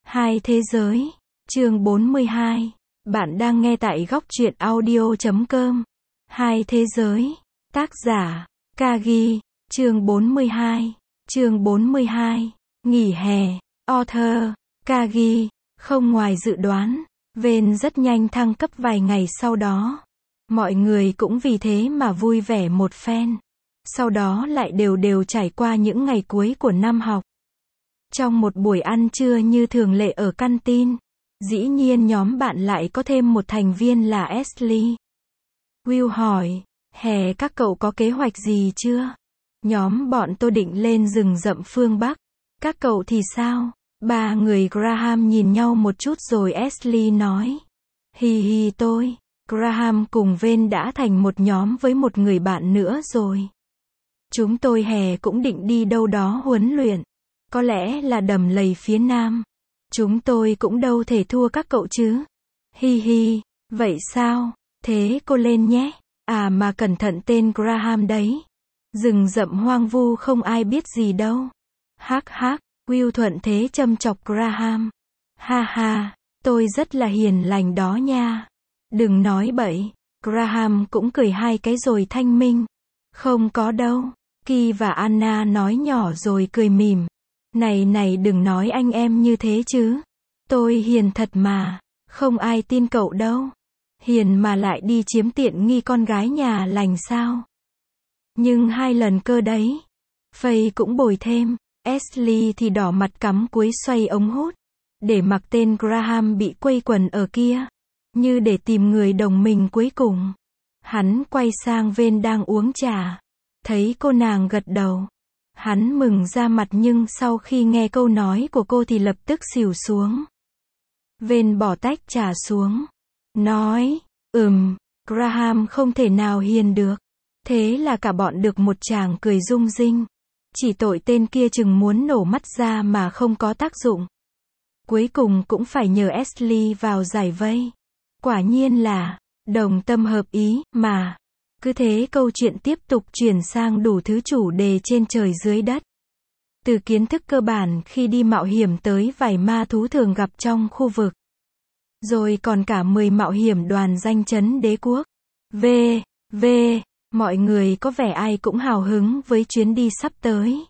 Hai thế giới. Chương 42. Bạn đang nghe tại góc truyện audio.com. Hai thế giới. Tác giả. Kagi. Chương 42. Chương 42. Nghỉ hè. Author. Kagi. Không ngoài dự đoán, Vên rất nhanh thăng cấp vài ngày sau đó. Mọi người cũng vì thế mà vui vẻ một phen. Sau đó lại đều trải qua những ngày cuối của năm học. Trong một buổi ăn trưa như thường lệ ở căn tin, dĩ nhiên nhóm bạn lại có thêm một thành viên là Ashley. Will hỏi, hè các cậu có kế hoạch gì chưa? Nhóm bọn tôi định lên rừng rậm phương Bắc. Các cậu thì sao? Ba người Graham nhìn nhau một chút rồi Ashley nói. Tôi, Graham cùng Vên đã thành một nhóm với một người bạn nữa rồi. Chúng tôi hè cũng định đi đâu đó huấn luyện. Có lẽ là đầm lầy phía Nam. Chúng tôi cũng đâu thể thua các cậu chứ. Vậy sao? Thế cô lên nhé. À mà cẩn thận tên Graham đấy. Rừng rậm hoang vu không ai biết gì đâu. Will thuận thế châm chọc Graham. Ha, tôi rất là hiền lành đó nha. Đừng nói bậy. Graham cũng cười hai cái rồi thanh minh. Không có đâu. Ki và Anna nói nhỏ rồi cười mỉm. Này đừng nói anh em như thế chứ. Tôi hiền thật mà. Không ai tin cậu đâu. Hiền mà lại đi chiếm tiện nghi con gái nhà lành sao? Nhưng 2 lần cơ đấy. Faye cũng bồi thêm. Ashley thì đỏ mặt cắm cúi xoay ống hút. Để mặc tên Graham bị quây quần ở kia. Như để tìm người đồng minh cuối cùng. Hắn quay sang Vên đang uống trà. Thấy cô nàng gật đầu. Hắn mừng ra mặt nhưng sau khi nghe câu nói của cô thì lập tức xỉu xuống. Vên bỏ tách trà xuống. Nói, Graham không thể nào hiền được. Thế là cả bọn được một tràng cười rung rinh. Chỉ tội tên kia chừng muốn nổ mắt ra mà không có tác dụng. Cuối cùng cũng phải nhờ Ashley vào giải vây. Quả nhiên là, đồng tâm hợp ý, mà. Cứ thế câu chuyện tiếp tục chuyển sang đủ thứ chủ đề trên trời dưới đất. Từ kiến thức cơ bản khi đi mạo hiểm tới vài ma thú thường gặp trong khu vực. Rồi còn cả 10 mạo hiểm đoàn danh chấn đế quốc. Mọi người có vẻ ai cũng hào hứng với chuyến đi sắp tới.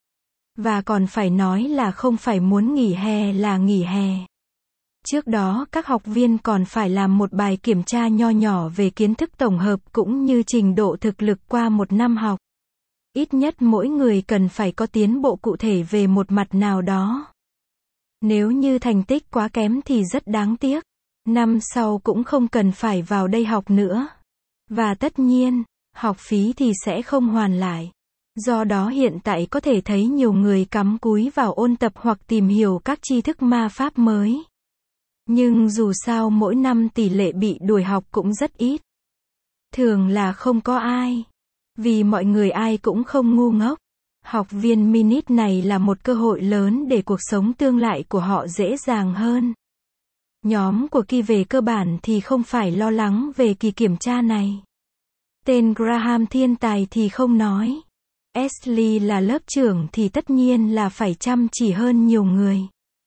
Và còn phải nói là không phải muốn nghỉ hè là nghỉ hè. Trước đó các học viên còn phải làm một bài kiểm tra nho nhỏ về kiến thức tổng hợp cũng như trình độ thực lực qua một năm học. Ít nhất mỗi người cần phải có tiến bộ cụ thể về một mặt nào đó. Nếu như thành tích quá kém thì rất đáng tiếc. Năm sau cũng không cần phải vào đây học nữa. Và tất nhiên, học phí thì sẽ không hoàn lại. Do đó hiện tại có thể thấy nhiều người cắm cúi vào ôn tập hoặc tìm hiểu các tri thức ma pháp mới. Nhưng dù sao mỗi năm tỷ lệ bị đuổi học cũng rất ít. Thường là không có ai. Vì mọi người ai cũng không ngu ngốc. Học viên Minit này là một cơ hội lớn để cuộc sống tương lai của họ dễ dàng hơn. Nhóm của Ki về cơ bản thì không phải lo lắng về kỳ kiểm tra này. Tên Graham thiên tài thì không nói. Ashley là lớp trưởng thì tất nhiên là phải chăm chỉ hơn nhiều người.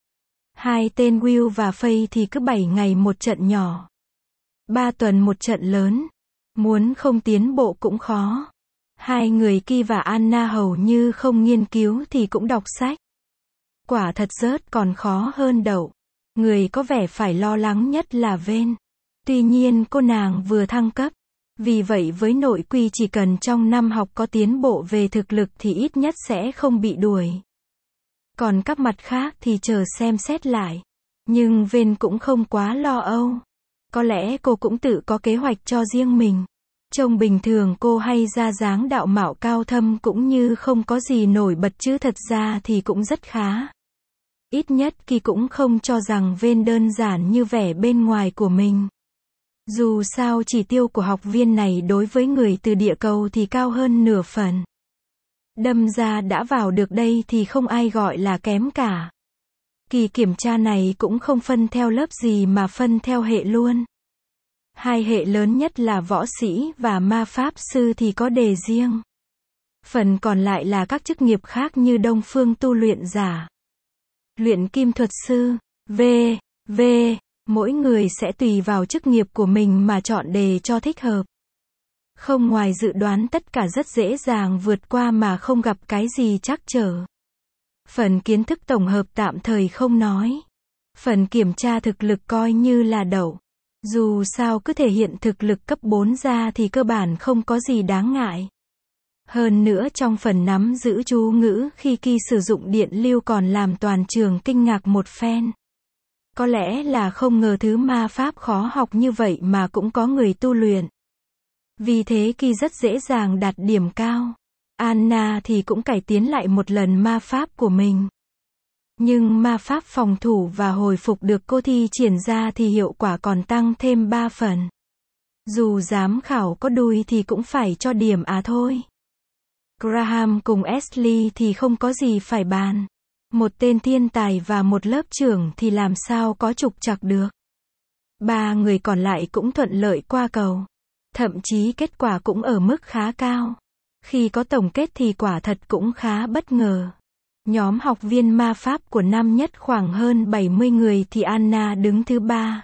Hai tên Will và Faye thì cứ 7 ngày một trận nhỏ. 3 tuần một trận lớn. Muốn không tiến bộ cũng khó. Hai người Ki và Anna hầu như không nghiên cứu thì cũng đọc sách. Quả thật rớt còn khó hơn đậu. Người có vẻ phải lo lắng nhất là Vên. Tuy nhiên cô nàng vừa thăng cấp. Vì vậy với nội quy chỉ cần trong năm học có tiến bộ về thực lực thì ít nhất sẽ không bị đuổi. Còn các mặt khác thì chờ xem xét lại. Nhưng Vên cũng không quá lo âu. Có lẽ cô cũng tự có kế hoạch cho riêng mình. Trông bình thường cô hay ra dáng đạo mạo cao thâm cũng như không có gì nổi bật chứ thật ra thì cũng rất khá. Ít nhất Ki cũng không cho rằng Vên đơn giản như vẻ bên ngoài của mình. Dù sao chỉ tiêu của học viên này đối với người từ địa cầu thì cao hơn nửa phần. Đâm ra đã vào được đây thì không ai gọi là kém cả. Kỳ kiểm tra này cũng không phân theo lớp gì mà phân theo hệ luôn. 2 hệ lớn nhất là võ sĩ và ma pháp sư thì có đề riêng. Phần còn lại là các chức nghiệp khác như đông phương tu luyện giả, luyện kim thuật sư, V. V. Mỗi người sẽ tùy vào chức nghiệp của mình mà chọn đề cho thích hợp. Không ngoài dự đoán tất cả rất dễ dàng vượt qua mà không gặp cái gì trắc trở. Phần kiến thức tổng hợp tạm thời không nói. Phần kiểm tra thực lực coi như là đậu. Dù sao cứ thể hiện thực lực cấp 4 ra thì cơ bản không có gì đáng ngại. Hơn nữa trong phần nắm giữ chú ngữ khi Ki sử dụng điện lưu còn làm toàn trường kinh ngạc một phen. Có lẽ là không ngờ thứ ma pháp khó học như vậy mà cũng có người tu luyện. Vì thế Ki rất dễ dàng đạt điểm cao. Anna thì cũng cải tiến lại một lần ma pháp của mình. Nhưng ma pháp phòng thủ và hồi phục được cô thi triển ra thì hiệu quả còn tăng thêm 3 phần. Dù giám khảo có đùi thì cũng phải cho điểm thôi. Graham cùng Ashley thì không có gì phải bàn. Một tên thiên tài và một lớp trưởng thì làm sao có trục trặc được. 3 người còn lại cũng thuận lợi qua cầu. Thậm chí kết quả cũng ở mức khá cao. Khi có tổng kết thì quả thật cũng khá bất ngờ. Nhóm học viên ma pháp của năm nhất khoảng hơn 70 người thì Anna đứng thứ 3.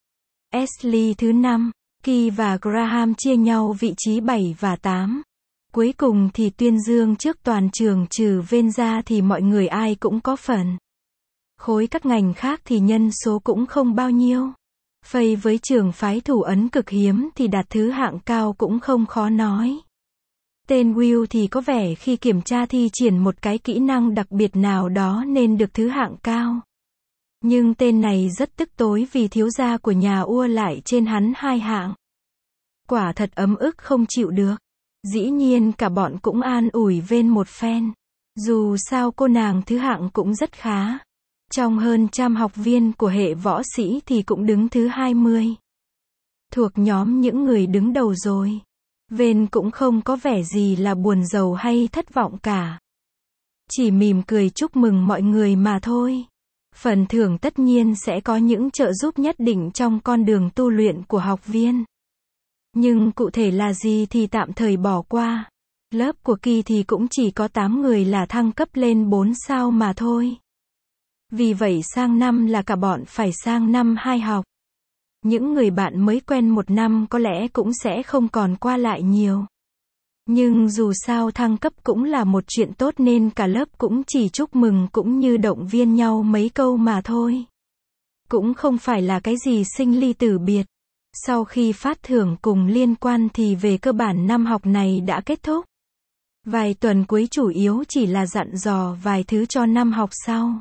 Ashley thứ 5. Ki và Graham chia nhau vị trí 7 và 8. Cuối cùng thì tuyên dương trước toàn trường trừ Ven ra thì mọi người ai cũng có phần. Khối các ngành khác thì nhân số cũng không bao nhiêu. Phây với trường phái thủ ấn cực hiếm thì đạt thứ hạng cao cũng không khó nói. Tên Will thì có vẻ khi kiểm tra thi triển một cái kỹ năng đặc biệt nào đó nên được thứ hạng cao. Nhưng tên này rất tức tối vì thiếu gia của nhà Ua lại trên hắn 2 hạng. Quả thật ấm ức không chịu được. Dĩ nhiên cả bọn cũng an ủi Ven một phen. Dù sao cô nàng thứ hạng cũng rất khá. Trong hơn 100 học viên của hệ võ sĩ thì cũng đứng thứ 20. Thuộc nhóm những người đứng đầu rồi. Ven cũng không có vẻ gì là buồn rầu hay thất vọng cả. Chỉ mỉm cười chúc mừng mọi người mà thôi. Phần thưởng tất nhiên sẽ có những trợ giúp nhất định trong con đường tu luyện của học viên. Nhưng cụ thể là gì thì tạm thời bỏ qua. Lớp của Ki thì cũng chỉ có 8 người là thăng cấp lên 4 sao mà thôi. Vì vậy sang năm là cả bọn phải sang năm 2 học. Những người bạn mới quen 1 năm có lẽ cũng sẽ không còn qua lại nhiều. Nhưng dù sao thăng cấp cũng là một chuyện tốt nên cả lớp cũng chỉ chúc mừng cũng như động viên nhau mấy câu mà thôi. Cũng không phải là cái gì sinh ly tử biệt. Sau khi phát thưởng cùng liên quan thì về cơ bản năm học này đã kết thúc. Vài tuần cuối chủ yếu chỉ là dặn dò vài thứ cho năm học sau.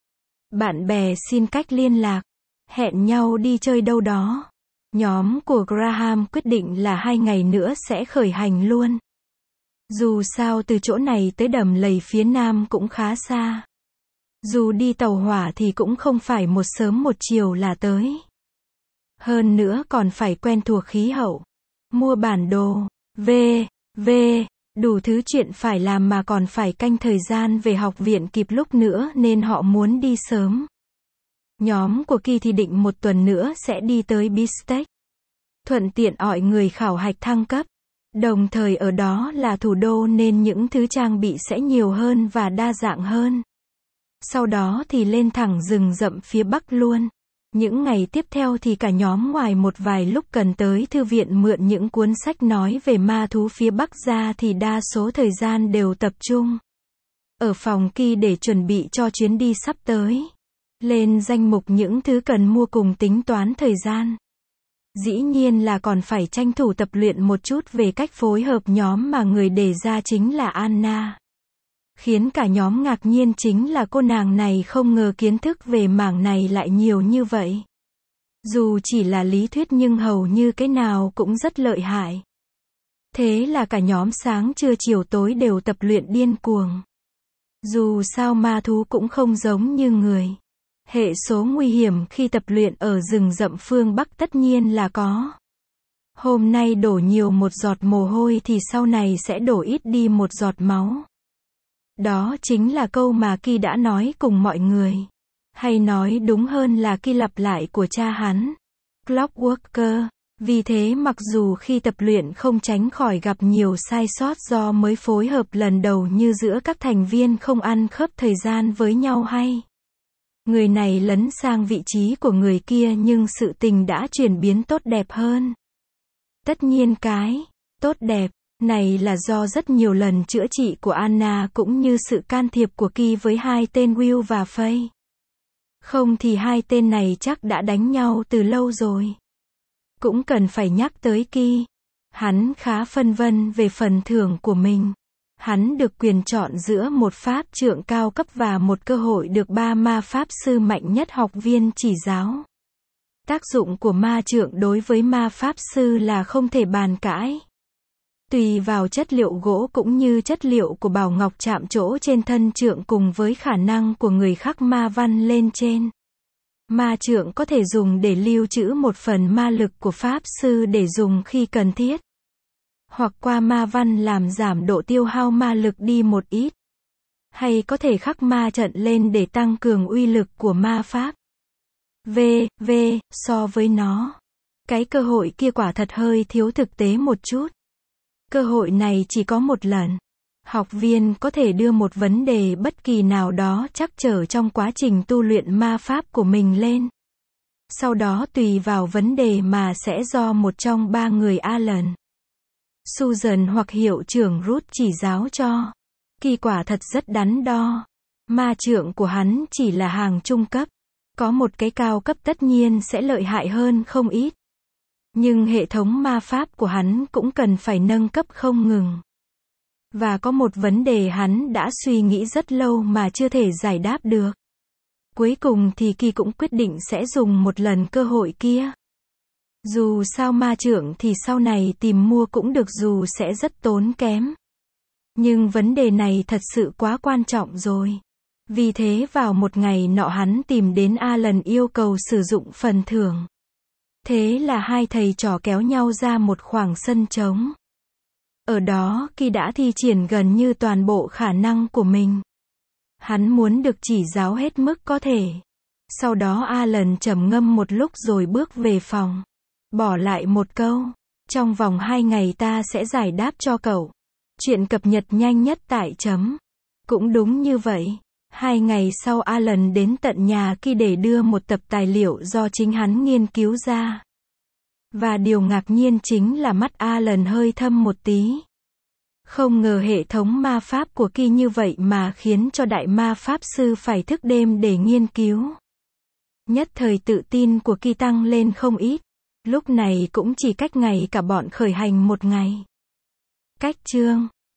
Bạn bè xin cách liên lạc. Hẹn nhau đi chơi đâu đó. Nhóm của Graham quyết định là 2 ngày nữa sẽ khởi hành luôn. Dù sao từ chỗ này tới đầm lầy phía nam cũng khá xa. Dù đi tàu hỏa thì cũng không phải một sớm một chiều là tới. Hơn nữa còn phải quen thuộc khí hậu. Mua bản đồ. Đủ thứ chuyện phải làm mà còn phải canh thời gian về học viện kịp lúc nữa nên họ muốn đi sớm. Nhóm của Ki thì định 1 tuần nữa sẽ đi tới Bistec. Thuận tiện mọi người khảo hạch thăng cấp. Đồng thời ở đó là thủ đô nên những thứ trang bị sẽ nhiều hơn và đa dạng hơn. Sau đó thì lên thẳng rừng rậm phía Bắc luôn. Những ngày tiếp theo thì cả nhóm ngoài một vài lúc cần tới thư viện mượn những cuốn sách nói về ma thú phía Bắc ra thì đa số thời gian đều tập trung ở phòng Ki để chuẩn bị cho chuyến đi sắp tới. Lên danh mục những thứ cần mua cùng tính toán thời gian. Dĩ nhiên là còn phải tranh thủ tập luyện một chút về cách phối hợp nhóm mà người đề ra chính là Anna. Khiến cả nhóm ngạc nhiên chính là cô nàng này không ngờ kiến thức về mảng này lại nhiều như vậy. Dù chỉ là lý thuyết nhưng hầu như cái nào cũng rất lợi hại. Thế là cả nhóm sáng trưa chiều tối đều tập luyện điên cuồng. Dù sao ma thú cũng không giống như người. Hệ số nguy hiểm khi tập luyện ở rừng rậm phương Bắc tất nhiên là có. Hôm nay đổ nhiều một giọt mồ hôi thì sau này sẽ đổ ít đi một giọt máu. Đó chính là câu mà Ki đã nói cùng mọi người. Hay nói đúng hơn là Ki lặp lại của cha hắn. Clockworker. Vì thế mặc dù khi tập luyện không tránh khỏi gặp nhiều sai sót do mới phối hợp lần đầu như giữa các thành viên không ăn khớp thời gian với nhau hay Người này lấn sang vị trí của người kia nhưng sự tình đã chuyển biến tốt đẹp hơn. Tất nhiên cái tốt đẹp này là do rất nhiều lần chữa trị của Anna cũng như sự can thiệp của Ki với hai tên Will và Faye. Không thì hai tên này chắc đã đánh nhau từ lâu rồi. Cũng cần phải nhắc tới Ki. Hắn khá phân vân về phần thưởng của mình. Hắn được quyền chọn giữa một pháp trượng cao cấp và một cơ hội được 3 ma pháp sư mạnh nhất học viên chỉ giáo. Tác dụng của ma trượng đối với ma pháp sư là không thể bàn cãi. Tùy vào chất liệu gỗ cũng như chất liệu của bảo ngọc chạm trổ trên thân trượng cùng với khả năng của người khắc ma văn lên trên. Ma trượng có thể dùng để lưu trữ một phần ma lực của pháp sư để dùng khi cần thiết. Hoặc qua ma văn làm giảm độ tiêu hao ma lực đi một ít. Hay có thể khắc ma trận lên để tăng cường uy lực của ma pháp. So với nó, cái cơ hội kia quả thật hơi thiếu thực tế một chút. Cơ hội này chỉ có một lần. Học viên có thể đưa một vấn đề bất kỳ nào đó trắc trở trong quá trình tu luyện ma pháp của mình lên. Sau đó tùy vào vấn đề mà sẽ do một trong 3 người Alan, Susan hoặc hiệu trưởng Ruth chỉ giáo cho. Kỳ quả thật rất đắn đo. Ma trượng của hắn chỉ là hàng trung cấp. Có một cái cao cấp tất nhiên sẽ lợi hại hơn không ít. Nhưng hệ thống ma pháp của hắn cũng cần phải nâng cấp không ngừng. Và có một vấn đề hắn đã suy nghĩ rất lâu mà chưa thể giải đáp được. Cuối cùng thì Ki cũng quyết định sẽ dùng một lần cơ hội kia. Dù sao ma trượng thì sau này tìm mua cũng được dù sẽ rất tốn kém. Nhưng vấn đề này thật sự quá quan trọng rồi. Vì thế vào một ngày nọ hắn tìm đến Alan yêu cầu sử dụng phần thưởng. Thế là hai thầy trò kéo nhau ra một khoảng sân trống. Ở đó Ki đã thi triển gần như toàn bộ khả năng của mình. Hắn muốn được chỉ giáo hết mức có thể. Sau đó Alan trầm ngâm một lúc rồi bước về phòng. Bỏ lại một câu. Trong vòng 2 ngày ta sẽ giải đáp cho cậu. Chuyện cập nhật nhanh nhất tại chấm. Cũng đúng như vậy. 2 ngày sau Alan đến tận nhà Ki để đưa một tập tài liệu do chính hắn nghiên cứu ra. Và điều ngạc nhiên chính là mắt Alan hơi thâm một tí. Không ngờ hệ thống ma pháp của Ki như vậy mà khiến cho đại ma pháp sư phải thức đêm để nghiên cứu. Nhất thời tự tin của Ki tăng lên không ít. Lúc này cũng chỉ cách ngày cả bọn khởi hành một ngày. Cách chương